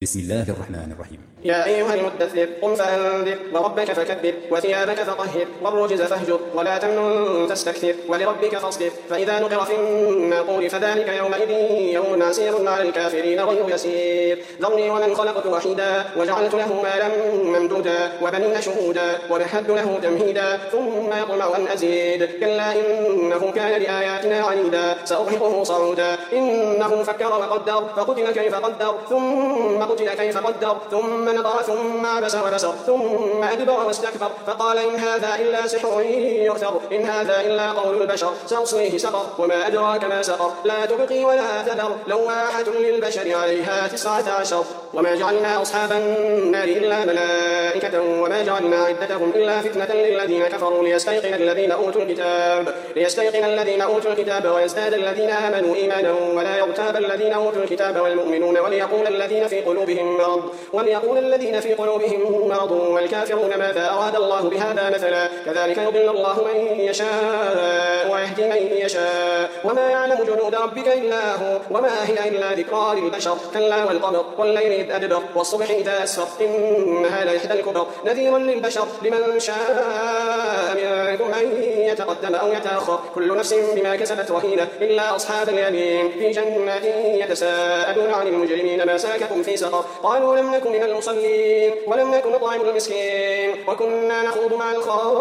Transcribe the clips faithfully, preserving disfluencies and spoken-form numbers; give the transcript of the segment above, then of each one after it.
بسم الله الرحمن الرحيم. يا أيها المدثر قم فأنذر وربك فكبر وثيابك فطهر والرجز فاهجر ولا تمنن تستكثر ولربك فاصبر فإذا نقر في الناقور فذلك يومئذ يوم عسير على الكافرين غير يسير. ذرني ومن خلقت وحيدا وجعلت له مالا ممدودا وبنين شهودا ومهدت له تمهيدا ثم يطمع أن أزيد كلا إنه كان لآياتنا عنيدا سأرهقه صعودا إنه فكر وقدر فقتل كيف قدر ثم قتل كيف قدر ثم نظر ثم عبس وبسر ثم أدبر واستكبر فقال إن هذا إلا سحر يؤثر إن هذا إلا قول البشر سأصليه سقر وما أدراك ما سقر لا تبقي ولا تذر لواحة للبشر عليها تسعة عشر. وما جعلنا أصحاب النار إلا ملائكة وما جعلنا عدتهم إلا فتنة للذين كفروا ليستيقن الذين أوتوا الكتاب ليستيقن الذين أوتوا الكتاب ويزداد الذين آمنوا إيمانا ولا يرتاب الذين أوتوا الكتاب والمؤمنون وليقول الذين في قلوبهم مرض وليقول الذين في قلوبهم مرض والكافرون ماذا أراد الله بهذا مثلا كذلك يضل الله من يشاء ويهدي من يشاء وما يعلم جنود ربك إلا هو وما هي إلا ذكرى للبشر كلا والقمر والليل إذ أدبر والصبح إذا أسفر إنها لإحدى الكبر نذيرا للبشر لمن شاء منكم أن يتقدم أو يتأخر كل نفس بما كسبت رهينة إلا أصحاب اليمين في جنات يتساءلون عن المجرمين ما سلككم في سقر قالوا لم نكن من المصلين ولم نكن نطعم المسكين وكنا نخوض مع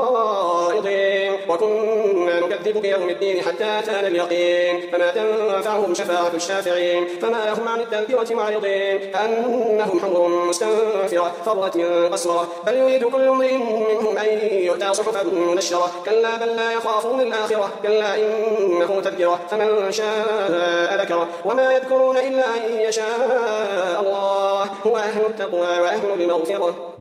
الخائضين وكنا نكذب بيوم الدين حتى أتانا اليقين فما تنفعهم شفاعة الشافعين فما لهم عن التذكرة معرضين كأنهم حمر مستنفرة فرت قسورة بل يريد كل امرئ منهم أن يؤتى صحفا منشرة كلا بل لا يخافون الآخرة كلا إنه تذكرة فمن شاء ذكره وما يذكرون إلا أن يشاء الله هو أهل التقوى وأهل المغفرة.